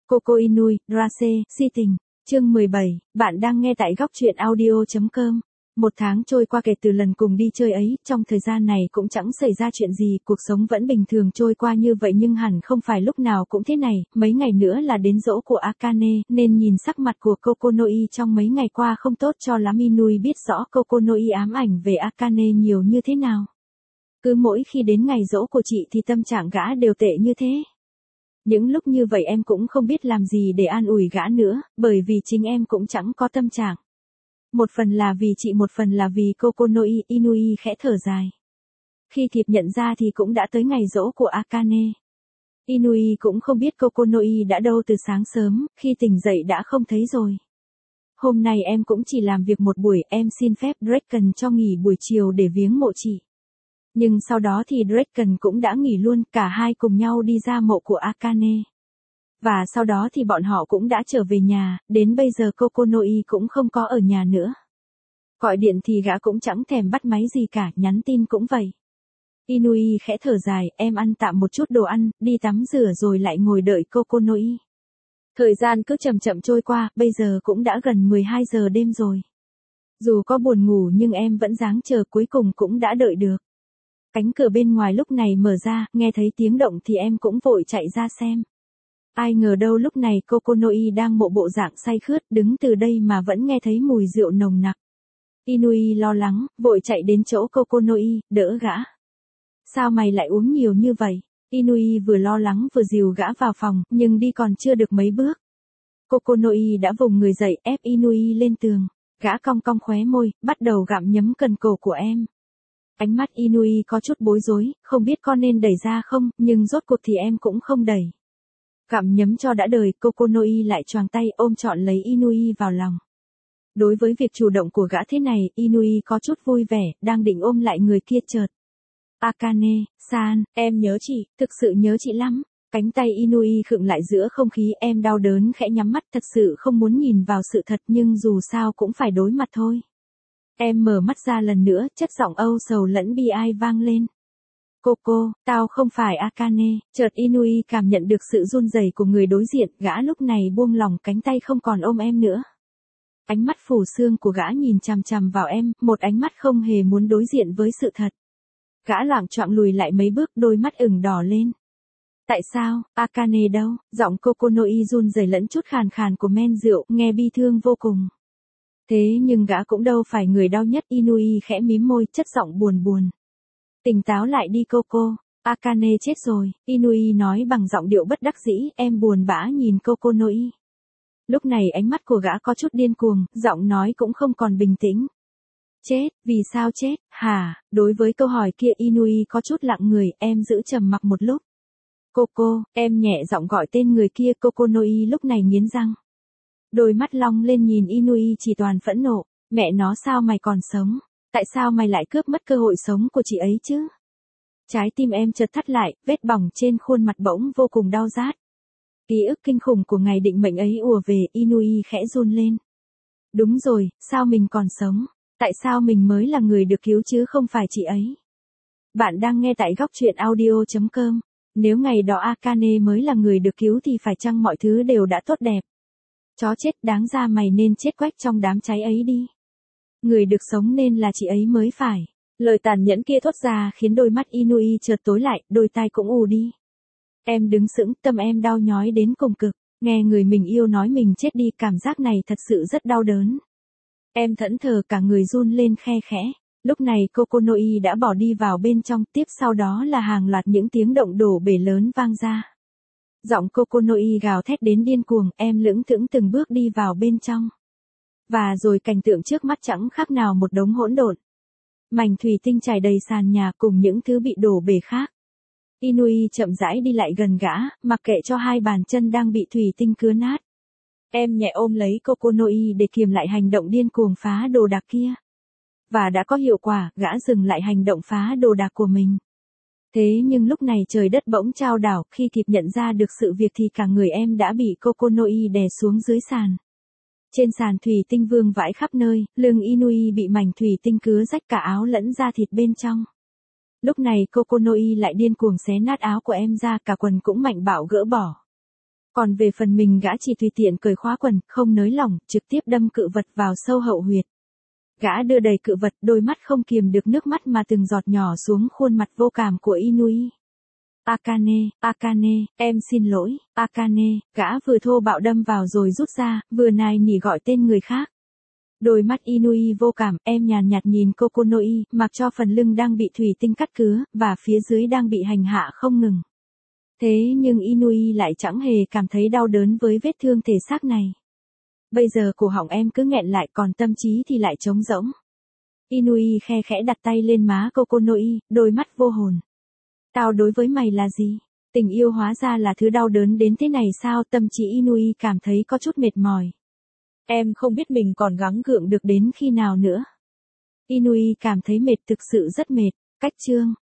Coco Inui, Rase, si tình. Chương 17, bạn đang nghe tại góc truyện audio.com. Một tháng trôi qua kể từ lần cùng đi chơi ấy, trong thời gian này cũng chẳng xảy ra chuyện gì, cuộc sống vẫn bình thường trôi qua như vậy nhưng hẳn không phải lúc nào cũng thế này, mấy ngày nữa là đến giỗ của Akane, nên nhìn sắc mặt của Kokonoi trong mấy ngày qua không tốt cho lắm. Inui biết rõ Kokonoi ám ảnh về Akane nhiều như thế nào. Cứ mỗi khi đến ngày giỗ của chị thì tâm trạng gã đều tệ như thế. Những lúc như vậy em cũng không biết làm gì để an ủi gã nữa, bởi vì chính em cũng chẳng có tâm trạng. Một phần là vì chị, một phần là vì Kokonoi. Inui khẽ thở dài. Khi kịp nhận ra thì cũng đã tới ngày giỗ của Akane. Inui cũng không biết Kokonoi đã đâu từ sáng sớm, khi tỉnh dậy đã không thấy rồi. Hôm nay em cũng chỉ làm việc một buổi, em xin phép Draken cho nghỉ buổi chiều để viếng mộ chị. Nhưng sau đó thì Draken cũng đã nghỉ luôn, cả hai cùng nhau đi ra mộ của Akane. Và sau đó thì bọn họ cũng đã trở về nhà, đến bây giờ Kokonoi cũng không có ở nhà nữa. Gọi điện thì gã cũng chẳng thèm bắt máy gì cả, nhắn tin cũng vậy. Inui khẽ thở dài, em ăn tạm một chút đồ ăn, đi tắm rửa rồi lại ngồi đợi Kokonoi. Thời gian cứ chậm chậm trôi qua, bây giờ cũng đã gần 12 giờ đêm rồi. Dù có buồn ngủ nhưng em vẫn ráng chờ, cuối cùng cũng đã đợi được. Cánh cửa bên ngoài lúc này mở ra, nghe thấy tiếng động thì em cũng vội chạy ra xem. Ai ngờ đâu lúc này Kokonoi đang bộ dạng say khướt, đứng từ đây mà vẫn nghe thấy mùi rượu nồng nặc. Inui lo lắng, vội chạy đến chỗ Kokonoi, đỡ gã. Sao mày lại uống nhiều như vậy? Inui vừa lo lắng vừa dìu gã vào phòng, nhưng đi còn chưa được mấy bước. Kokonoi đã vùng người dậy, ép Inui lên tường. Gã cong cong khóe môi, bắt đầu gặm nhấm cần cổ của em. Ánh mắt Inui có chút bối rối, không biết con nên đẩy ra không, nhưng rốt cuộc thì em cũng không đẩy. Gặm nhấm cho đã đời, Kokonoi lại choàng tay ôm trọn lấy Inui vào lòng. Đối với việc chủ động của gã thế này, Inui có chút vui vẻ, đang định ôm lại người kia chợt. Akane-san, em nhớ chị, thực sự nhớ chị lắm. Cánh tay Inui khựng lại giữa không khí, em đau đớn khẽ nhắm mắt, thật sự không muốn nhìn vào sự thật nhưng dù sao cũng phải đối mặt thôi. Em mở mắt ra lần nữa, chất giọng âu sầu lẫn bi ai vang lên. Coco, tao không phải Akane. Chợt Inui cảm nhận được sự run rẩy của người đối diện, gã lúc này buông lỏng cánh tay không còn ôm em nữa. Ánh mắt phủ xương của gã nhìn chằm chằm vào em, một ánh mắt không hề muốn đối diện với sự thật. Gã loạng choạng lùi lại mấy bước, đôi mắt ửng đỏ lên. Tại sao, Akane đâu? Giọng Kokonoi run rẩy lẫn chút khàn khàn của men rượu, nghe bi thương vô cùng. Thế nhưng gã cũng đâu phải người đau nhất. Inui khẽ mím môi, chất giọng buồn buồn. Tỉnh táo lại đi Coco, Akane chết rồi. Inui nói bằng giọng điệu bất đắc dĩ, em buồn bã nhìn Kokonoi. Lúc này ánh mắt của gã có chút điên cuồng, giọng nói cũng không còn bình tĩnh. Chết, vì sao chết, hả? Đối với câu hỏi kia Inui có chút lặng người, em giữ trầm mặc một lúc. Coco, em nhẹ giọng gọi tên người kia. Kokonoi lúc này nghiến răng. Đôi mắt long lên nhìn Inui chỉ toàn phẫn nộ, mẹ nó sao mày còn sống? Tại sao mày lại cướp mất cơ hội sống của chị ấy chứ? Trái tim em chợt thắt lại, vết bỏng trên khuôn mặt bỗng vô cùng đau rát. Ký ức kinh khủng của ngày định mệnh ấy ùa về, Inui khẽ run lên. Đúng rồi, sao mình còn sống? Tại sao mình mới là người được cứu chứ không phải chị ấy? Bạn đang nghe tại góc truyện audio.com. Nếu ngày đó Akane mới là người được cứu thì phải chăng mọi thứ đều đã tốt đẹp? Chó chết, đáng ra mày nên chết quách trong đám cháy ấy đi. Người được sống nên là chị ấy mới phải. Lời tàn nhẫn kia thốt ra khiến đôi mắt Inui chợt tối lại, đôi tai cũng ù đi. Em đứng sững, tâm em đau nhói đến cùng cực. Nghe người mình yêu nói mình chết đi, cảm giác này thật sự rất đau đớn. Em thẫn thờ cả người run lên khe khẽ. Lúc này Kokonoi đã bỏ đi vào bên trong, tiếp sau đó là hàng loạt những tiếng động đổ bể lớn vang ra. Giọng Kokonoi gào thét đến điên cuồng, em lững thững từng bước đi vào bên trong. Và rồi cảnh tượng trước mắt chẳng khác nào một đống hỗn độn. Mảnh thủy tinh trải đầy sàn nhà cùng những thứ bị đổ bể khác. Inui chậm rãi đi lại gần gã, mặc kệ cho hai bàn chân đang bị thủy tinh cứa nát. Em nhẹ ôm lấy Kokonoi để kiềm lại hành động điên cuồng phá đồ đạc kia. Và đã có hiệu quả, gã dừng lại hành động phá đồ đạc của mình. Thế nhưng lúc này trời đất bỗng chao đảo, khi kịp nhận ra được sự việc thì cả người em đã bị Kokonoi đè xuống dưới sàn. Trên sàn thủy tinh vương vãi khắp nơi, lưng Inui bị mảnh thủy tinh cứa rách cả áo lẫn da thịt bên trong. Lúc này Kokonoi lại điên cuồng xé nát áo của em ra, cả quần cũng mạnh bạo gỡ bỏ. Còn về phần mình gã chỉ tùy tiện cởi khóa quần, không nới lỏng, trực tiếp đâm cự vật vào sâu hậu huyệt. Gã đưa đầy cự vật, đôi mắt không kiềm được nước mắt mà từng giọt nhỏ xuống khuôn mặt vô cảm của Inui. Akane, Akane, em xin lỗi, Akane, gã vừa thô bạo đâm vào rồi rút ra, vừa nài nỉ gọi tên người khác. Đôi mắt Inui vô cảm, em nhàn nhạt nhìn Kokonoi, mặc cho phần lưng đang bị thủy tinh cắt cứa, và phía dưới đang bị hành hạ không ngừng. Thế nhưng Inui lại chẳng hề cảm thấy đau đớn với vết thương thể xác này. Bây giờ cổ họng em cứ nghẹn lại, còn tâm trí thì lại trống rỗng. Inui khe khẽ đặt tay lên má Kokonoi, đôi mắt vô hồn. Tao đối với mày là gì? Tình yêu hóa ra là thứ đau đớn đến thế này sao? Tâm trí Inui cảm thấy có chút mệt mỏi. Em không biết mình còn gắng gượng được đến khi nào nữa. Inui cảm thấy mệt, thực sự rất mệt. Cách chương